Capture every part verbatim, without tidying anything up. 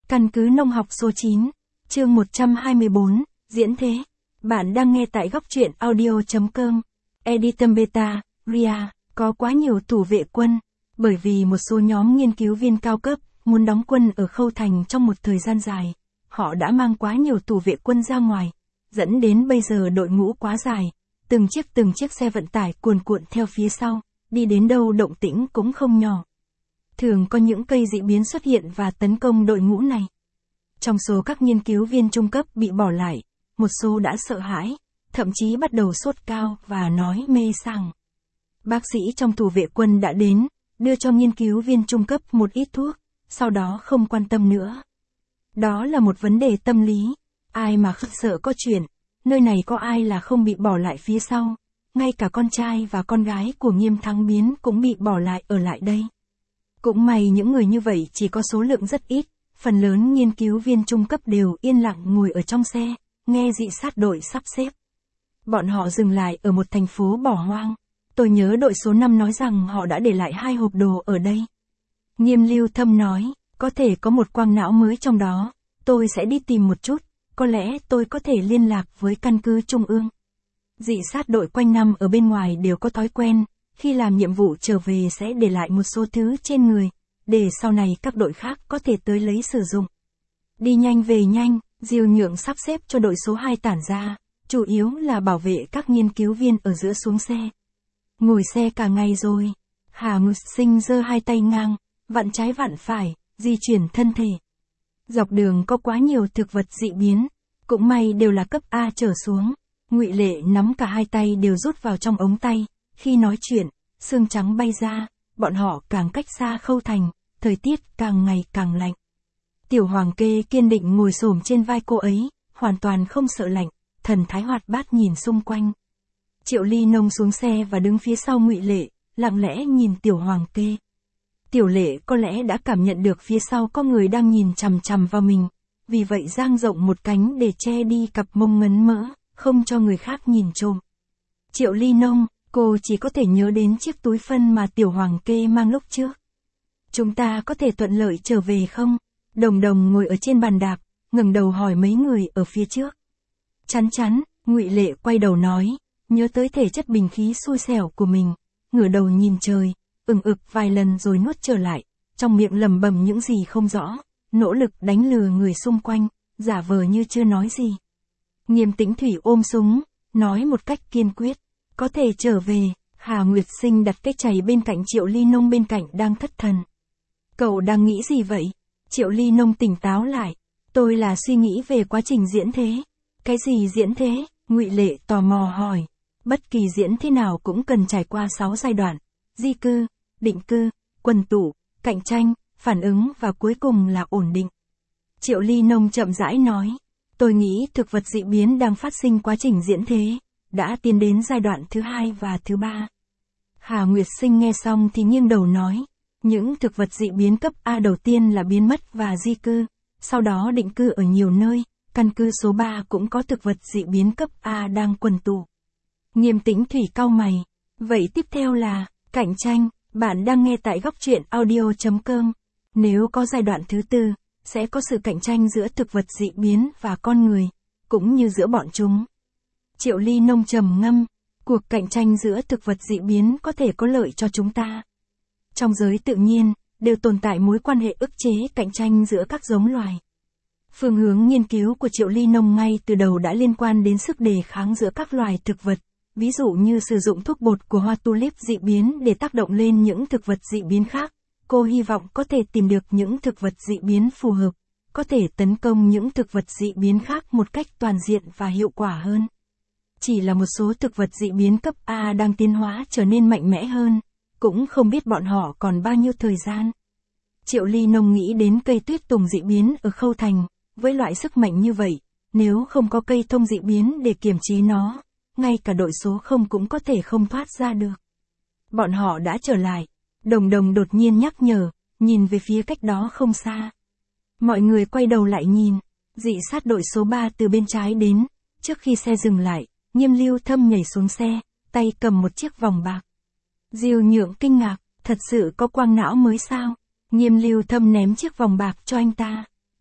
Căn cứ nông học số chín, chương một trăm hai mươi bốn, diễn thế. Bạn đang nghe tại góc truyện audio.com. Editum Beta, Ria, có quá nhiều thủ vệ quân, bởi vì một số nhóm nghiên cứu viên cao cấp muốn đóng quân ở Khâu Thành trong một thời gian dài. Họ đã mang quá nhiều thủ vệ quân ra ngoài, dẫn đến bây giờ đội ngũ quá dài, từng chiếc từng chiếc xe vận tải cuồn cuộn theo phía sau, đi đến đâu động tĩnh cũng không nhỏ. Thường có những cây dị biến xuất hiện và tấn công đội ngũ này. Trong số các nghiên cứu viên trung cấp bị bỏ lại, một số đã sợ hãi, thậm chí bắt đầu sốt cao và nói mê sảng. Bác sĩ trong thủ vệ quân đã đến, đưa cho nghiên cứu viên trung cấp một ít thuốc, sau đó không quan tâm nữa. Đó là một vấn đề tâm lý, ai mà không sợ có chuyện, nơi này có ai là không bị bỏ lại phía sau, ngay cả con trai và con gái của Nghiêm Thắng Biến cũng bị bỏ lại ở lại đây. Cũng may những người như vậy chỉ có số lượng rất ít, phần lớn nghiên cứu viên trung cấp đều yên lặng ngồi ở trong xe, nghe dị sát đội sắp xếp. Bọn họ dừng lại ở một thành phố bỏ hoang. Tôi nhớ đội số năm nói rằng họ đã để lại hai hộp đồ ở đây. Nghiêm Lưu Thâm nói, có thể có một quang não mới trong đó, tôi sẽ đi tìm một chút, có lẽ tôi có thể liên lạc với căn cứ trung ương. Dị sát đội quanh năm ở bên ngoài đều có thói quen, khi làm nhiệm vụ trở về sẽ để lại một số thứ trên người, để sau này các đội khác có thể tới lấy sử dụng. Đi nhanh về nhanh, Diêu Nhượng sắp xếp cho đội số hai tản ra, chủ yếu là bảo vệ các nghiên cứu viên ở giữa xuống xe. Ngồi xe cả ngày rồi, Hà Ngự Sinh giơ hai tay ngang, vặn trái vặn phải, di chuyển thân thể. Dọc đường có quá nhiều thực vật dị biến, cũng may đều là cấp A trở xuống. Ngụy Lệ nắm cả hai tay đều rút vào trong ống tay, khi nói chuyện, xương trắng bay ra, bọn họ càng cách xa Khâu Thành, thời tiết càng ngày càng lạnh. Tiểu Hoàng Kê kiên định ngồi xổm trên vai cô ấy, hoàn toàn không sợ lạnh, thần thái hoạt bát nhìn xung quanh. Triệu Ly Nông xuống xe và đứng phía sau Ngụy Lệ, lặng lẽ nhìn Tiểu Hoàng Kê. Tiểu Lệ có lẽ đã cảm nhận được phía sau có người đang nhìn chằm chằm vào mình, vì vậy dang rộng một cánh để che đi cặp mông ngấn mỡ, không cho người khác nhìn trộm. Triệu Ly Nông, cô chỉ có thể nhớ đến chiếc túi phân mà Tiểu Hoàng Kê mang lúc trước. Chúng ta có thể thuận lợi trở về không? Đồng Đồng ngồi ở trên bàn đạp, ngẩng đầu hỏi mấy người ở phía trước. Chắn chắn, Ngụy Lệ quay đầu nói, nhớ tới thể chất bình khí xui xẻo của mình, ngửa đầu nhìn trời, ừng ực vài lần rồi nuốt trở lại, trong miệng lẩm bẩm những gì không rõ, nỗ lực đánh lừa người xung quanh, giả vờ như chưa nói gì. Nghiêm Tĩnh Thủy ôm súng, nói một cách kiên quyết, có thể trở về. Hà Nguyệt Sinh đặt cái chày bên cạnh Triệu Ly Nông bên cạnh đang thất thần. Cậu đang nghĩ gì vậy? Triệu Ly Nông tỉnh táo lại, tôi là suy nghĩ về quá trình diễn thế. Cái gì diễn thế? Ngụy Lệ tò mò hỏi. Bất kỳ diễn thế nào cũng cần trải qua sáu giai đoạn, di cư, định cư, quần tụ, cạnh tranh, phản ứng và cuối cùng là ổn định. Triệu Ly Nông chậm rãi nói, tôi nghĩ thực vật dị biến đang phát sinh quá trình diễn thế, đã tiến đến giai đoạn thứ hai và thứ ba. Hà Nguyệt Sinh nghe xong thì nghiêng đầu nói, những thực vật dị biến cấp A đầu tiên là biến mất và di cư, sau đó định cư ở nhiều nơi, căn cứ số ba cũng có thực vật dị biến cấp A đang quần tụ. Nghiêm Tĩnh Thủy cau mày, vậy tiếp theo là, cạnh tranh. Bạn đang nghe tại góc truyện audio.com. Nếu có giai đoạn thứ tư, sẽ có sự cạnh tranh giữa thực vật dị biến và con người, cũng như giữa bọn chúng. Triệu Ly Nông trầm ngâm, cuộc cạnh tranh giữa thực vật dị biến có thể có lợi cho chúng ta. Trong giới tự nhiên, đều tồn tại mối quan hệ ức chế cạnh tranh giữa các giống loài. Phương hướng nghiên cứu của Triệu Ly Nông ngay từ đầu đã liên quan đến sức đề kháng giữa các loài thực vật. Ví dụ như sử dụng thuốc bột của hoa tulip dị biến để tác động lên những thực vật dị biến khác, cô hy vọng có thể tìm được những thực vật dị biến phù hợp, có thể tấn công những thực vật dị biến khác một cách toàn diện và hiệu quả hơn. Chỉ là một số thực vật dị biến cấp A đang tiến hóa trở nên mạnh mẽ hơn, cũng không biết bọn họ còn bao nhiêu thời gian. Triệu Ly Nông nghĩ đến cây tuyết tùng dị biến ở Khâu Thành, với loại sức mạnh như vậy, nếu không có cây thông dị biến để kiềm chế nó, ngay cả đội số không cũng có thể không thoát ra được. Bọn họ đã trở lại. Đồng Đồng đột nhiên nhắc nhở, nhìn về phía cách đó không xa. Mọi người quay đầu lại nhìn, dị sát đội số ba từ bên trái đến, trước khi xe dừng lại, Nghiêm Lưu Thâm nhảy xuống xe, tay cầm một chiếc vòng bạc. Diêu Nhượng kinh ngạc, thật sự có quang não mới sao? Nghiêm Lưu Thâm ném chiếc vòng bạc cho anh ta.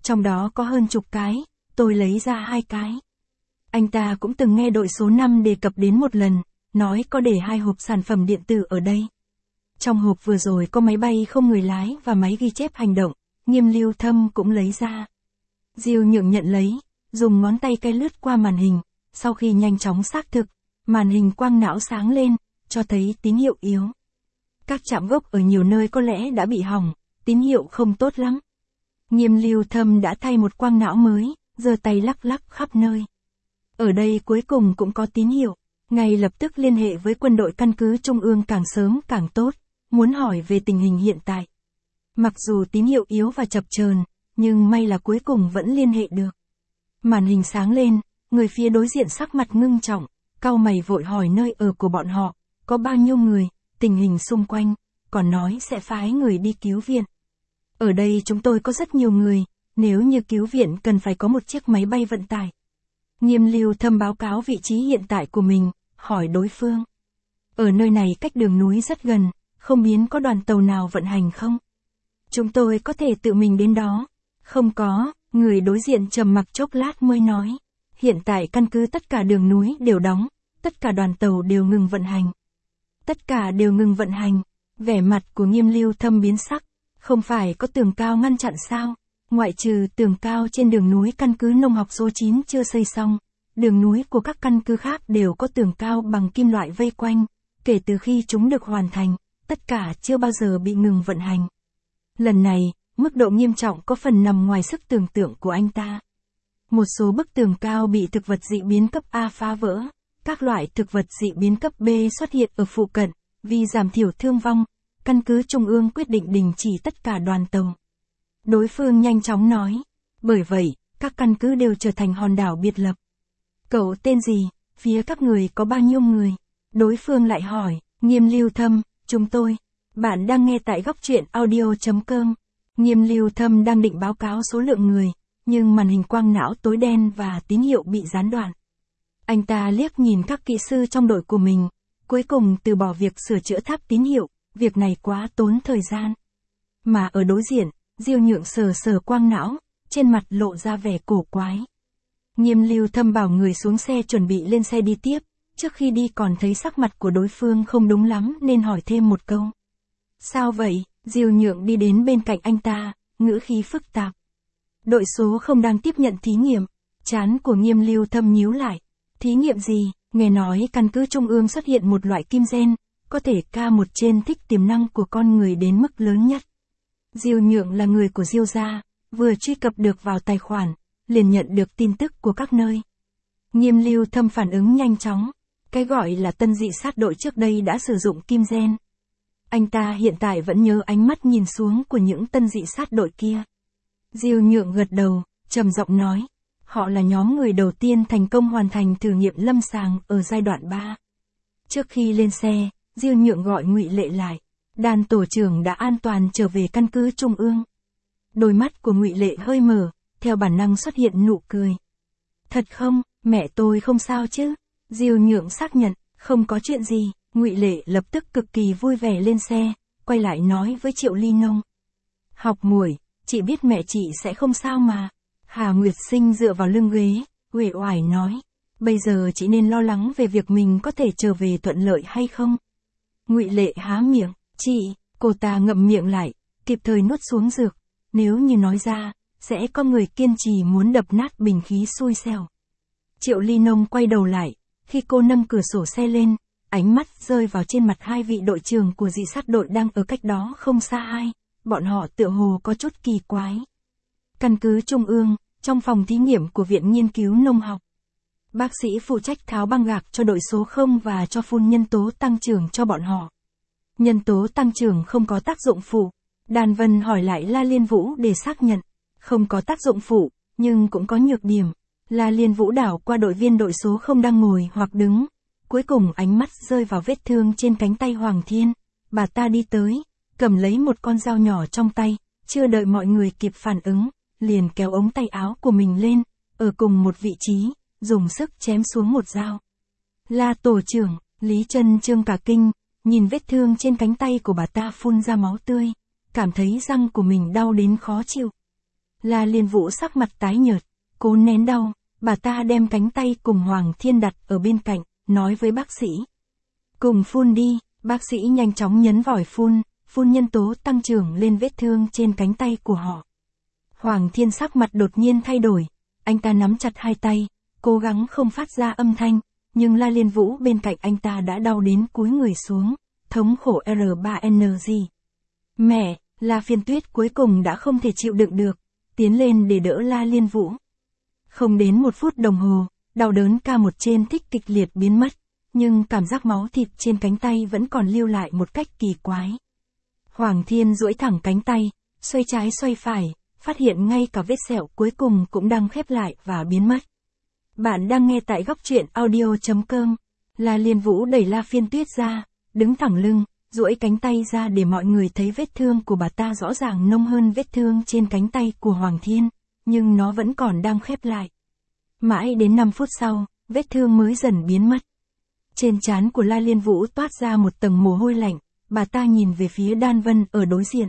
Trong đó có hơn chục cái, tôi lấy ra hai cái. Anh ta cũng từng nghe đội số năm đề cập đến một lần, nói có để hai hộp sản phẩm điện tử ở đây. Trong hộp vừa rồi có máy bay không người lái và máy ghi chép hành động, Nghiêm Lưu Thâm cũng lấy ra. Diêu Nhượng nhận lấy, dùng ngón tay cái lướt qua màn hình, sau khi nhanh chóng xác thực, màn hình quang não sáng lên, cho thấy tín hiệu yếu. Các trạm gốc ở nhiều nơi có lẽ đã bị hỏng, tín hiệu không tốt lắm. Nghiêm Lưu Thâm đã thay một quang não mới, giơ tay lắc lắc khắp nơi. Ở đây cuối cùng cũng có tín hiệu, ngay lập tức liên hệ với quân đội căn cứ Trung ương càng sớm càng tốt, muốn hỏi về tình hình hiện tại. Mặc dù tín hiệu yếu và chập chờn, nhưng may là cuối cùng vẫn liên hệ được. Màn hình sáng lên, người phía đối diện sắc mặt ngưng trọng, cau mày vội hỏi nơi ở của bọn họ, có bao nhiêu người, tình hình xung quanh, còn nói sẽ phái người đi cứu viện. Ở đây chúng tôi có rất nhiều người, nếu như cứu viện cần phải có một chiếc máy bay vận tải. Nghiêm Lưu Thâm báo cáo vị trí hiện tại của mình, hỏi đối phương. Ở nơi này cách đường núi rất gần, không biết có đoàn tàu nào vận hành không? Chúng tôi có thể tự mình đến đó. Không có, người đối diện trầm mặc chốc lát mới nói. Hiện tại căn cứ tất cả đường núi đều đóng, tất cả đoàn tàu đều ngừng vận hành. Tất cả đều ngừng vận hành, vẻ mặt của Nghiêm Lưu Thâm biến sắc, không phải có tường cao ngăn chặn sao? Ngoại trừ tường cao trên đường núi căn cứ nông học số chín chưa xây xong, đường núi của các căn cứ khác đều có tường cao bằng kim loại vây quanh, kể từ khi chúng được hoàn thành, tất cả chưa bao giờ bị ngừng vận hành. Lần này, mức độ nghiêm trọng có phần nằm ngoài sức tưởng tượng của anh ta. Một số bức tường cao bị thực vật dị biến cấp A phá vỡ, các loại thực vật dị biến cấp B xuất hiện ở phụ cận, vì giảm thiểu thương vong, căn cứ Trung ương quyết định đình chỉ tất cả đoàn tàu. Đối phương nhanh chóng nói, bởi vậy, các căn cứ đều trở thành hòn đảo biệt lập. Cậu tên gì, phía các người có bao nhiêu người? Đối phương lại hỏi, Nghiêm Lưu Thâm, chúng tôi. Bạn đang nghe tại góc truyện audio chấm com. Nghiêm Lưu Thâm đang định báo cáo số lượng người, nhưng màn hình quang não tối đen và tín hiệu bị gián đoạn. Anh ta liếc nhìn các kỹ sư trong đội của mình, cuối cùng từ bỏ việc sửa chữa tháp tín hiệu, việc này quá tốn thời gian. Mà ở đối diện, Diêu Nhượng sờ sờ quang não, trên mặt lộ ra vẻ cổ quái. Nghiêm Lưu Thâm bảo người xuống xe chuẩn bị lên xe đi tiếp, trước khi đi còn thấy sắc mặt của đối phương không đúng lắm nên hỏi thêm một câu. Sao vậy? Diêu Nhượng đi đến bên cạnh anh ta, ngữ khí phức tạp. Đội số không đang tiếp nhận thí nghiệm, trán của Nghiêm Lưu Thâm nhíu lại. Thí nghiệm gì? Nghe nói căn cứ Trung ương xuất hiện một loại kim gen, có thể ca một trên thích tiềm năng của con người đến mức lớn nhất. Diêu Nhượng là người của Diêu gia, vừa truy cập được vào tài khoản, liền nhận được tin tức của các nơi. Nghiêm Lưu Thâm phản ứng nhanh chóng, cái gọi là tân dị sát đội trước đây đã sử dụng kim gen. Anh ta hiện tại vẫn nhớ ánh mắt nhìn xuống của những tân dị sát đội kia. Diêu Nhượng gật đầu, trầm giọng nói, họ là nhóm người đầu tiên thành công hoàn thành thử nghiệm lâm sàng ở giai đoạn ba. Trước khi lên xe, Diêu Nhượng gọi Ngụy Lệ lại. Đàn tổ trưởng đã an toàn trở về căn cứ Trung ương. Đôi mắt của Ngụy Lệ hơi mở, theo bản năng xuất hiện nụ cười. Thật không, mẹ tôi không sao chứ? Diêu Nhượng xác nhận, không có chuyện gì. Ngụy Lệ lập tức cực kỳ vui vẻ lên xe, quay lại nói với Triệu Ly Nông. Học muội, chị biết mẹ chị sẽ không sao mà. Hà Nguyệt Sinh dựa vào lưng ghế, uể oải nói. Bây giờ chị nên lo lắng về việc mình có thể trở về thuận lợi hay không? Ngụy Lệ há miệng. Chị, cô ta ngậm miệng lại, kịp thời nuốt xuống dược, nếu như nói ra, sẽ có người kiên trì muốn đập nát bình khí xui xẻo. Triệu Ly Nông quay đầu lại, khi cô nâng cửa sổ xe lên, ánh mắt rơi vào trên mặt hai vị đội trưởng của dị sát đội đang ở cách đó không xa ai, bọn họ tựa hồ có chút kỳ quái. Căn cứ Trung ương, trong phòng thí nghiệm của Viện Nghiên cứu Nông học. Bác sĩ phụ trách tháo băng gạc cho đội số không và cho phun nhân tố tăng trưởng cho bọn họ. Nhân tố tăng trưởng không có tác dụng phụ. Đàn Vân hỏi lại La Liên Vũ để xác nhận. Không có tác dụng phụ, nhưng cũng có nhược điểm. La Liên Vũ đảo qua đội viên đội số không đang ngồi hoặc đứng. Cuối cùng ánh mắt rơi vào vết thương trên cánh tay Hoàng Thiên. Bà ta đi tới, cầm lấy một con dao nhỏ trong tay, chưa đợi mọi người kịp phản ứng, liền kéo ống tay áo của mình lên, ở cùng một vị trí, dùng sức chém xuống một dao. La tổ trưởng, Lý Trân Trương cả kinh, nhìn vết thương trên cánh tay của bà ta phun ra máu tươi, cảm thấy răng của mình đau đến khó chịu. La Liên Vũ sắc mặt tái nhợt, cố nén đau, bà ta đem cánh tay cùng Hoàng Thiên đặt ở bên cạnh, nói với bác sĩ. Cùng phun đi, bác sĩ nhanh chóng nhấn vòi phun, phun nhân tố tăng trưởng lên vết thương trên cánh tay của họ. Hoàng Thiên sắc mặt đột nhiên thay đổi, anh ta nắm chặt hai tay, cố gắng không phát ra âm thanh, nhưng La Liên Vũ bên cạnh anh ta đã đau đến cúi người xuống, thống khổ R ba N G. Mẹ, La Phiên Tuyết cuối cùng đã không thể chịu đựng được, tiến lên để đỡ La Liên Vũ. Không đến một phút đồng hồ, đau đớn ca một trên thích kịch liệt biến mất, nhưng cảm giác máu thịt trên cánh tay vẫn còn lưu lại một cách kỳ quái. Hoàng Thiên duỗi thẳng cánh tay, xoay trái xoay phải, phát hiện ngay cả vết sẹo cuối cùng cũng đang khép lại và biến mất. Bạn đang nghe tại góc truyện audio chấm com. La Liên Vũ đẩy La Phiên Tuyết ra, đứng thẳng lưng, duỗi cánh tay ra để mọi người thấy vết thương của bà ta rõ ràng nông hơn vết thương trên cánh tay của Hoàng Thiên, nhưng nó vẫn còn đang khép lại. Mãi đến năm phút sau, vết thương mới dần biến mất. Trên trán của La Liên Vũ toát ra một tầng mồ hôi lạnh, bà ta nhìn về phía Đan Vân ở đối diện.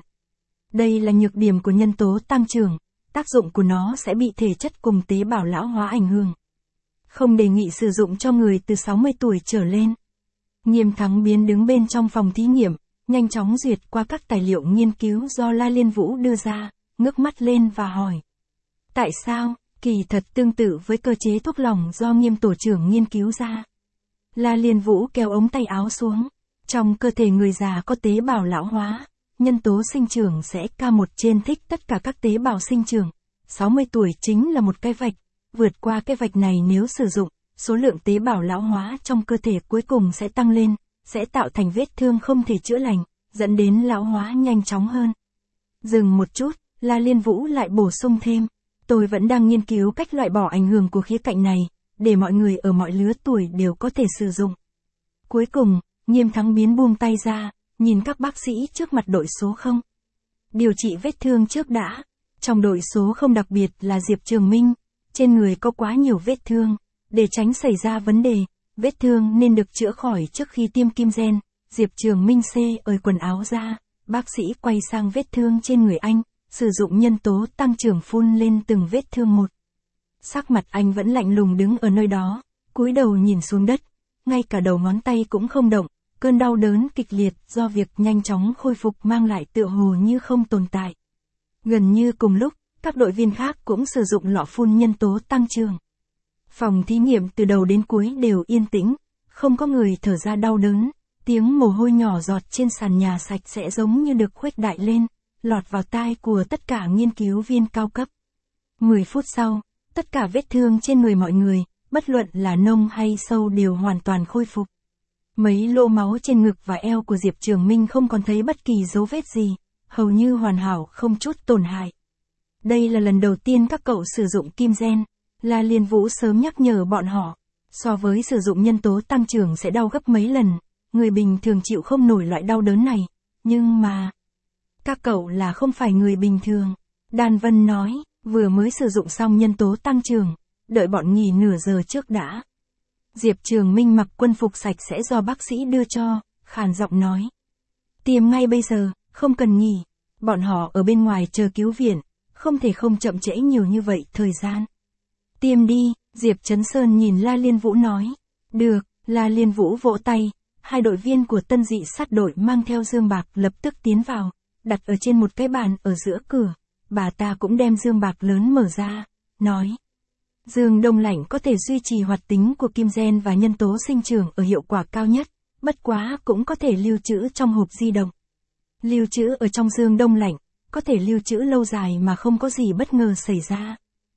Đây là nhược điểm của nhân tố tăng trưởng, tác dụng của nó sẽ bị thể chất cùng tế bào lão hóa ảnh hưởng. Không đề nghị sử dụng cho người từ sáu mươi tuổi trở lên. Nghiêm Thắng Biến đứng bên trong phòng thí nghiệm, nhanh chóng duyệt qua các tài liệu nghiên cứu do La Liên Vũ đưa ra, ngước mắt lên và hỏi. Tại sao? Kỳ thật tương tự với cơ chế thuốc lỏng do Nghiêm tổ trưởng nghiên cứu ra. La Liên Vũ kéo ống tay áo xuống. Trong cơ thể người già có tế bào lão hóa, nhân tố sinh trưởng sẽ K một trên thích tất cả các tế bào sinh trưởng. sáu mươi tuổi chính là một cái vạch, vượt qua cái vạch này nếu sử dụng, số lượng tế bào lão hóa trong cơ thể cuối cùng sẽ tăng lên, sẽ tạo thành vết thương không thể chữa lành, dẫn đến lão hóa nhanh chóng hơn. Dừng một chút, La Liên Vũ lại bổ sung thêm. Tôi vẫn đang nghiên cứu cách loại bỏ ảnh hưởng của khía cạnh này, để mọi người ở mọi lứa tuổi đều có thể sử dụng. Cuối cùng, Nghiêm Thắng Biến buông tay ra, nhìn các bác sĩ trước mặt đội số không. Điều trị vết thương trước đã. Trong đội số không đặc biệt là Diệp Trường Minh, trên người có quá nhiều vết thương. Để tránh xảy ra vấn đề, vết thương nên được chữa khỏi trước khi tiêm kim gen. Diệp Trường Minh C ơi quần áo ra, bác sĩ quay sang vết thương trên người anh, sử dụng nhân tố tăng trưởng phun lên từng vết thương một. Sắc mặt anh vẫn lạnh lùng đứng ở nơi đó, cúi đầu nhìn xuống đất, ngay cả đầu ngón tay cũng không động, cơn đau đớn kịch liệt do việc nhanh chóng khôi phục mang lại tựa hồ như không tồn tại. Gần như cùng lúc, các đội viên khác cũng sử dụng lọ phun nhân tố tăng trưởng. Phòng thí nghiệm từ đầu đến cuối đều yên tĩnh, không có người thở ra đau đớn, tiếng mồ hôi nhỏ giọt trên sàn nhà sạch sẽ giống như được khuếch đại lên, lọt vào tai của tất cả nghiên cứu viên cao cấp. mười phút sau, tất cả vết thương trên người mọi người, bất luận là nông hay sâu đều hoàn toàn khôi phục. Mấy lỗ máu trên ngực và eo của Diệp Trường Minh không còn thấy bất kỳ dấu vết gì, hầu như hoàn hảo không chút tổn hại. Đây là lần đầu tiên các cậu sử dụng kim gen, La Liên Vũ sớm nhắc nhở bọn họ. So với sử dụng nhân tố tăng trưởng sẽ đau gấp mấy lần, người bình thường chịu không nổi loại đau đớn này, nhưng mà... Các cậu là không phải người bình thường. Đan Vân nói, vừa mới sử dụng xong nhân tố tăng trưởng, đợi bọn nghỉ nửa giờ trước đã. Diệp Trường Minh mặc quân phục sạch sẽ do bác sĩ đưa cho, khàn giọng nói. Tiêm ngay bây giờ, không cần nghỉ. Bọn họ ở bên ngoài chờ cứu viện, không thể không chậm trễ nhiều như vậy thời gian. Tiêm đi, Diệp Trấn Sơn nhìn La Liên Vũ nói. Được, La Liên Vũ vỗ tay, hai đội viên của tân dị sát đội mang theo dương bạc lập tức tiến vào, đặt ở trên một cái bàn ở giữa cửa. Bà ta cũng đem dương bạc lớn mở ra, nói. Dương đông lạnh có thể duy trì hoạt tính của kim gen và nhân tố sinh trưởng ở hiệu quả cao nhất, bất quá cũng có thể lưu trữ trong hộp di động. Lưu trữ ở trong dương đông lạnh, có thể lưu trữ lâu dài mà không có gì bất ngờ xảy ra.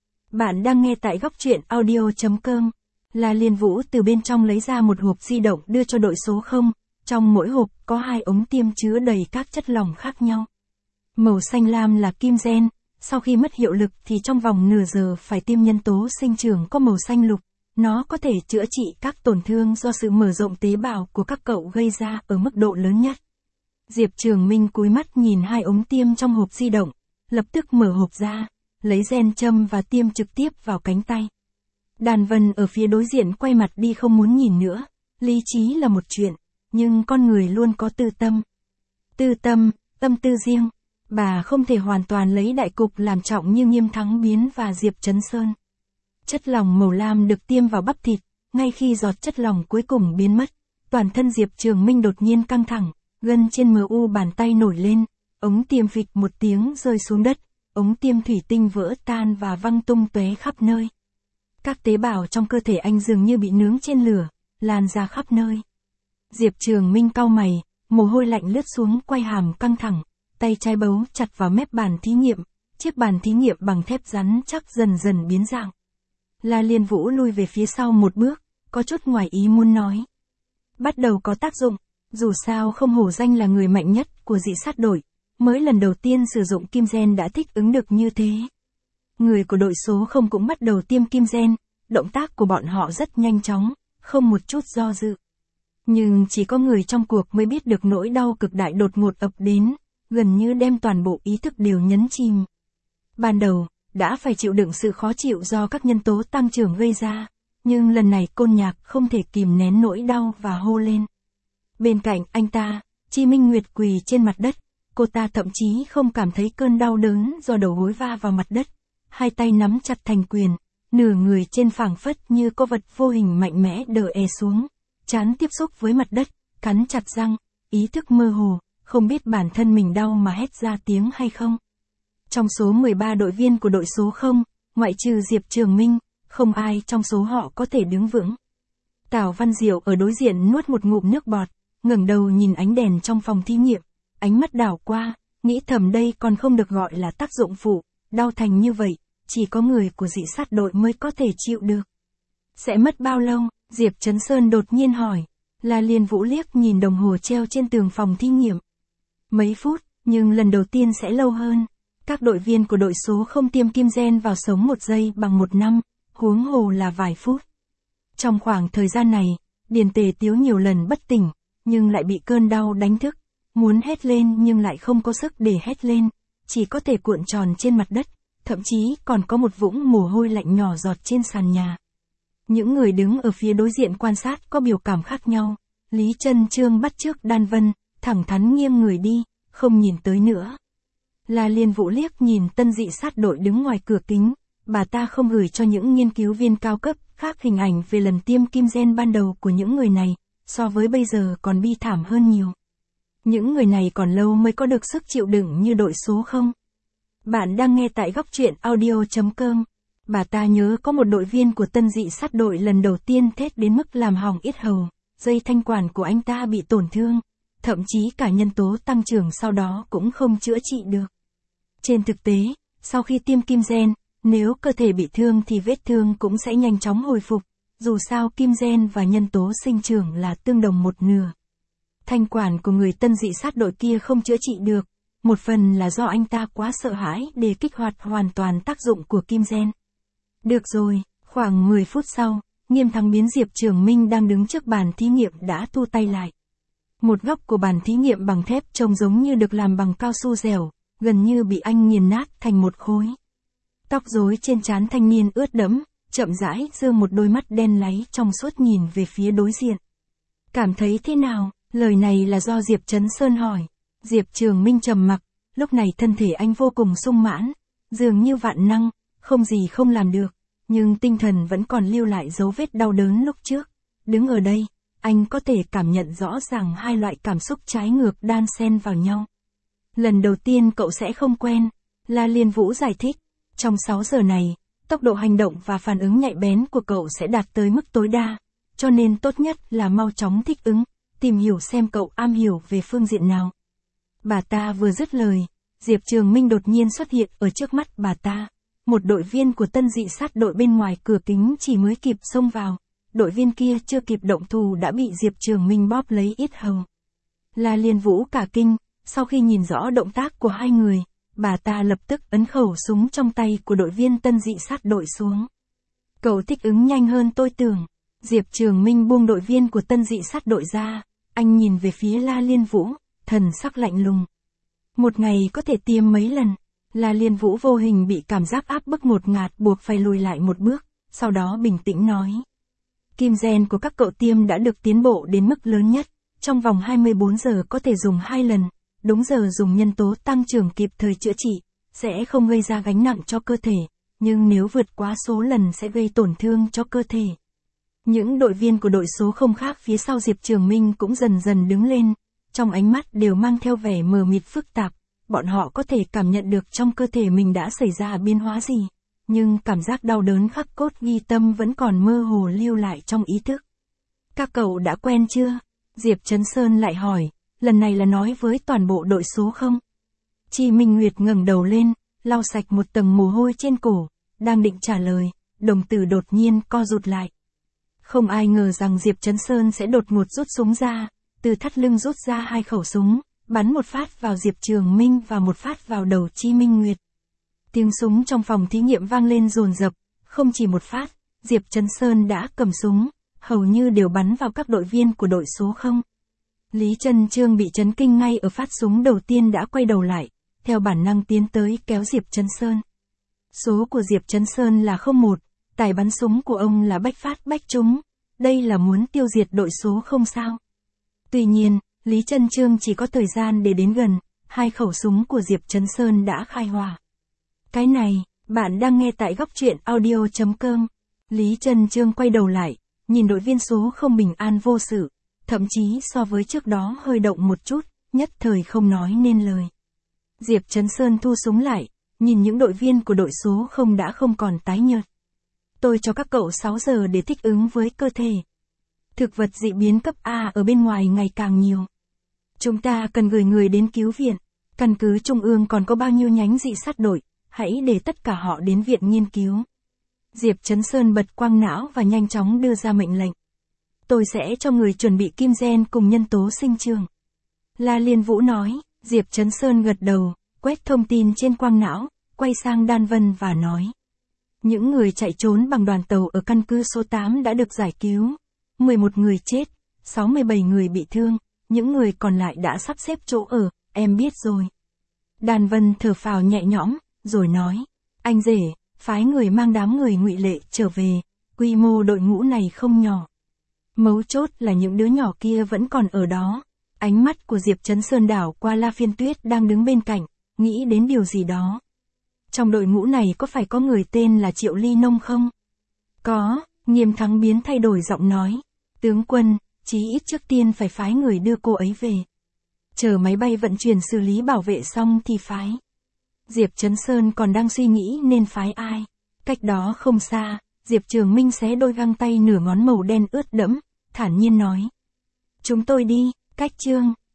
Bạn đang nghe tại góc truyện audio chấm com. La Liên Vũ từ bên trong lấy ra một hộp di động đưa cho đội số không, trong mỗi hộp có hai ống tiêm chứa đầy các chất lỏng khác nhau. Màu xanh lam là kim gen, sau khi mất hiệu lực thì trong vòng nửa giờ phải tiêm nhân tố sinh trưởng có màu xanh lục, nó có thể chữa trị các tổn thương do sự mở rộng tế bào của các cậu gây ra ở mức độ lớn nhất. Diệp Trường Minh cúi mắt nhìn hai ống tiêm trong hộp di động, lập tức mở hộp ra, lấy gen châm và tiêm trực tiếp vào cánh tay. Đàn Vân ở phía đối diện quay mặt đi không muốn nhìn nữa, lý trí là một chuyện, nhưng con người luôn có tư tâm. Tư tâm, tâm tư riêng. Bà không thể hoàn toàn lấy đại cục làm trọng như Nghiêm Thắng Biến và Diệp Trấn Sơn. Chất lỏng màu lam được tiêm vào bắp thịt, ngay khi giọt chất lỏng cuối cùng biến mất, toàn thân Diệp Trường Minh đột nhiên căng thẳng, gân trên mờ u bàn tay nổi lên, ống tiêm phịch một tiếng rơi xuống đất, ống tiêm thủy tinh vỡ tan và văng tung tóe khắp nơi. Các tế bào trong cơ thể anh dường như bị nướng trên lửa, lan ra khắp nơi. Diệp Trường Minh cau mày, mồ hôi lạnh lướt xuống quai hàm căng thẳng, tay trái bấu chặt vào mép bàn thí nghiệm, chiếc bàn thí nghiệm bằng thép rắn chắc dần dần biến dạng. La Liên Vũ lui về phía sau một bước, có chút ngoài ý muốn nói. Bắt đầu có tác dụng, dù sao không hổ danh là người mạnh nhất của dị sát đội, mới lần đầu tiên sử dụng kim gen đã thích ứng được như thế. Người của đội số không cũng bắt đầu tiêm kim gen, động tác của bọn họ rất nhanh chóng, không một chút do dự. Nhưng chỉ có người trong cuộc mới biết được nỗi đau cực đại đột ngột ập đến, gần như đem toàn bộ ý thức đều nhấn chìm. Ban đầu, đã phải chịu đựng sự khó chịu do các nhân tố tăng trưởng gây ra, nhưng lần này Côn Nhạc không thể kìm nén nỗi đau và hô lên. Bên cạnh anh ta, Chi Minh Nguyệt quỳ trên mặt đất, cô ta thậm chí không cảm thấy cơn đau đớn do đầu gối va vào mặt đất, hai tay nắm chặt thành quyền, nửa người trên phảng phất như có vật vô hình mạnh mẽ đờ è xuống, trán tiếp xúc với mặt đất, cắn chặt răng, ý thức mơ hồ, không biết bản thân mình đau mà hét ra tiếng hay không. Trong số mười ba đội viên của đội số không, ngoại trừ Diệp Trường Minh, không ai trong số họ có thể đứng vững. Tào Văn Diệu ở đối diện nuốt một ngụm nước bọt, ngẩng đầu nhìn ánh đèn trong phòng thí nghiệm, ánh mắt đảo qua, nghĩ thầm đây còn không được gọi là tác dụng phụ, đau thành như vậy, chỉ có người của dị sát đội mới có thể chịu được. Sẽ mất bao lâu? Diệp Trấn Sơn đột nhiên hỏi. La Liên Vũ liếc nhìn đồng hồ treo trên tường phòng thí nghiệm. Mấy phút, nhưng lần đầu tiên sẽ lâu hơn. Các đội viên của đội số không tiêm kim gen vào sống một giây bằng một năm, huống hồ là vài phút. Trong khoảng thời gian này, Điền Tề Tiếu nhiều lần bất tỉnh, nhưng lại bị cơn đau đánh thức, muốn hét lên nhưng lại không có sức để hét lên, chỉ có thể cuộn tròn trên mặt đất, thậm chí còn có một vũng mồ hôi lạnh nhỏ giọt trên sàn nhà. Những người đứng ở phía đối diện quan sát có biểu cảm khác nhau. Lý Trân Trương bắt chước Đan Vân, thẳng thắn nghiêng người đi, không nhìn tới nữa. La Liên Vũ liếc nhìn tân dị sát đội đứng ngoài cửa kính, bà ta không gửi cho những nghiên cứu viên cao cấp khác hình ảnh về lần tiêm kim gen ban đầu của những người này, so với bây giờ còn bi thảm hơn nhiều. Những người này còn lâu mới có được sức chịu đựng như đội số không. Bạn đang nghe tại góc truyện audio chấm com. Bà ta nhớ có một đội viên của tân dị sát đội lần đầu tiên thét đến mức làm hỏng yết hầu, dây thanh quản của anh ta bị tổn thương, thậm chí cả nhân tố tăng trưởng sau đó cũng không chữa trị được. Trên thực tế, sau khi tiêm kim gen, nếu cơ thể bị thương thì vết thương cũng sẽ nhanh chóng hồi phục, dù sao kim gen và nhân tố sinh trưởng là tương đồng một nửa. Thanh quản của người tân dị sát đội kia không chữa trị được, một phần là do anh ta quá sợ hãi để kích hoạt hoàn toàn tác dụng của kim gen. Được rồi, khoảng mười phút sau, Nghiêm Thắng Biến Diệp Trường Minh đang đứng trước bàn thí nghiệm đã thu tay lại. Một góc của bàn thí nghiệm bằng thép trông giống như được làm bằng cao su dẻo, gần như bị anh nghiền nát thành một khối. Tóc rối trên trán thanh niên ướt đẫm, chậm rãi giơ một đôi mắt đen láy trong suốt nhìn về phía đối diện. Cảm thấy thế nào? Lời này là do Diệp Trấn Sơn hỏi. Diệp Trường Minh trầm mặc, lúc này thân thể anh vô cùng sung mãn, dường như vạn năng, không gì không làm được, nhưng tinh thần vẫn còn lưu lại dấu vết đau đớn lúc trước. Đứng ở đây, anh có thể cảm nhận rõ ràng hai loại cảm xúc trái ngược đan xen vào nhau. Lần đầu tiên cậu sẽ không quen, La Liên Vũ giải thích. Trong sáu giờ này, tốc độ hành động và phản ứng nhạy bén của cậu sẽ đạt tới mức tối đa, cho nên tốt nhất là mau chóng thích ứng, tìm hiểu xem cậu am hiểu về phương diện nào. Bà ta vừa dứt lời, Diệp Trường Minh đột nhiên xuất hiện ở trước mắt bà ta. Một đội viên của tân dị sát đội bên ngoài cửa kính chỉ mới kịp xông vào, đội viên kia chưa kịp động thủ đã bị Diệp Trường Minh bóp lấy yết hầu. La Liên Vũ cả kinh, sau khi nhìn rõ động tác của hai người, bà ta lập tức ấn khẩu súng trong tay của đội viên tân dị sát đội xuống. Cậu thích ứng nhanh hơn tôi tưởng. Diệp Trường Minh buông đội viên của tân dị sát đội ra, anh nhìn về phía La Liên Vũ, thần sắc lạnh lùng. Một ngày có thể tiêm mấy lần? La Liên Vũ vô hình bị cảm giác áp bức ngột ngạt buộc phải lùi lại một bước, sau đó bình tĩnh nói. Kim gen của các cậu tiêm đã được tiến bộ đến mức lớn nhất, trong vòng hai mươi bốn giờ có thể dùng hai lần, đúng giờ dùng nhân tố tăng trưởng kịp thời chữa trị, sẽ không gây ra gánh nặng cho cơ thể, nhưng nếu vượt quá số lần sẽ gây tổn thương cho cơ thể. Những đội viên của đội số không khác phía sau Diệp Trường Minh cũng dần dần đứng lên, trong ánh mắt đều mang theo vẻ mờ mịt phức tạp, bọn họ có thể cảm nhận được trong cơ thể mình đã xảy ra biến hóa gì, nhưng cảm giác đau đớn khắc cốt ghi tâm vẫn còn mơ hồ lưu lại trong ý thức. Các cậu đã quen chưa? Diệp Chấn Sơn lại hỏi, lần này là nói với toàn bộ đội số không? Chi Minh Nguyệt ngẩng đầu lên, lau sạch một tầng mồ hôi trên cổ, đang định trả lời, đồng tử đột nhiên co rụt lại. Không ai ngờ rằng Diệp Chấn Sơn sẽ đột ngột rút súng ra, từ thắt lưng rút ra hai khẩu súng, bắn một phát vào Diệp Trường Minh và một phát vào đầu Chi Minh Nguyệt. Tiếng súng trong phòng thí nghiệm vang lên dồn dập, không chỉ một phát, Diệp Chấn Sơn đã cầm súng, hầu như đều bắn vào các đội viên của đội số không. Lý Trân Trương bị chấn kinh ngay ở phát súng đầu tiên đã quay đầu lại, theo bản năng tiến tới kéo Diệp Chấn Sơn. Số của Diệp Chấn Sơn là không một, tài bắn súng của ông là bách phát bách trúng, đây là muốn tiêu diệt đội số không sao. Tuy nhiên, Lý Trân Trương chỉ có thời gian để đến gần, hai khẩu súng của Diệp Chấn Sơn đã khai hỏa. Cái này, bạn đang nghe tại góc truyện audio chấm com. Lý Trân Trương quay đầu lại, nhìn đội viên số không bình an vô sự, thậm chí so với trước đó hơi động một chút, nhất thời không nói nên lời. Diệp Chấn Sơn thu súng lại, nhìn những đội viên của đội số không đã không còn tái nhợt. Tôi cho các cậu sáu giờ để thích ứng với cơ thể. Thực vật dị biến cấp A ở bên ngoài ngày càng nhiều. Chúng ta cần gửi người đến cứu viện. Căn cứ Trung ương còn có bao nhiêu nhánh dị sát đội, hãy để tất cả họ đến viện nghiên cứu. Diệp Chấn Sơn bật quang não và nhanh chóng đưa ra mệnh lệnh. Tôi sẽ cho người chuẩn bị kim gen cùng nhân tố sinh trường. La Liên Vũ nói, Diệp Chấn Sơn gật đầu, quét thông tin trên quang não, quay sang Đan Vân và nói. Những người chạy trốn bằng đoàn tàu ở căn cứ số tám đã được giải cứu. mười một người chết, sáu mươi bảy người bị thương, những người còn lại đã sắp xếp chỗ ở, em biết rồi. Đan Vân thở phào nhẹ nhõm, rồi nói, anh rể, phái người mang đám người Ngụy Lệ trở về, quy mô đội ngũ này không nhỏ. Mấu chốt là những đứa nhỏ kia vẫn còn ở đó. Ánh mắt của Diệp Chấn Sơn đảo qua La Phiên Tuyết đang đứng bên cạnh, nghĩ đến điều gì đó. Trong đội ngũ này có phải có người tên là Triệu Ly Nông không? Có, Nghiêm Thắng Biến thay đổi giọng nói. Tướng quân, chí ít trước tiên phải phái người đưa cô ấy về. Chờ máy bay vận chuyển xử lý bảo vệ xong thì phái. Diệp Chấn Sơn còn đang suy nghĩ nên phái ai. Cách đó không xa, Diệp Trường Minh xé đôi găng tay nửa ngón màu đen ướt đẫm, thản nhiên nói. Chúng tôi đi, cách chương.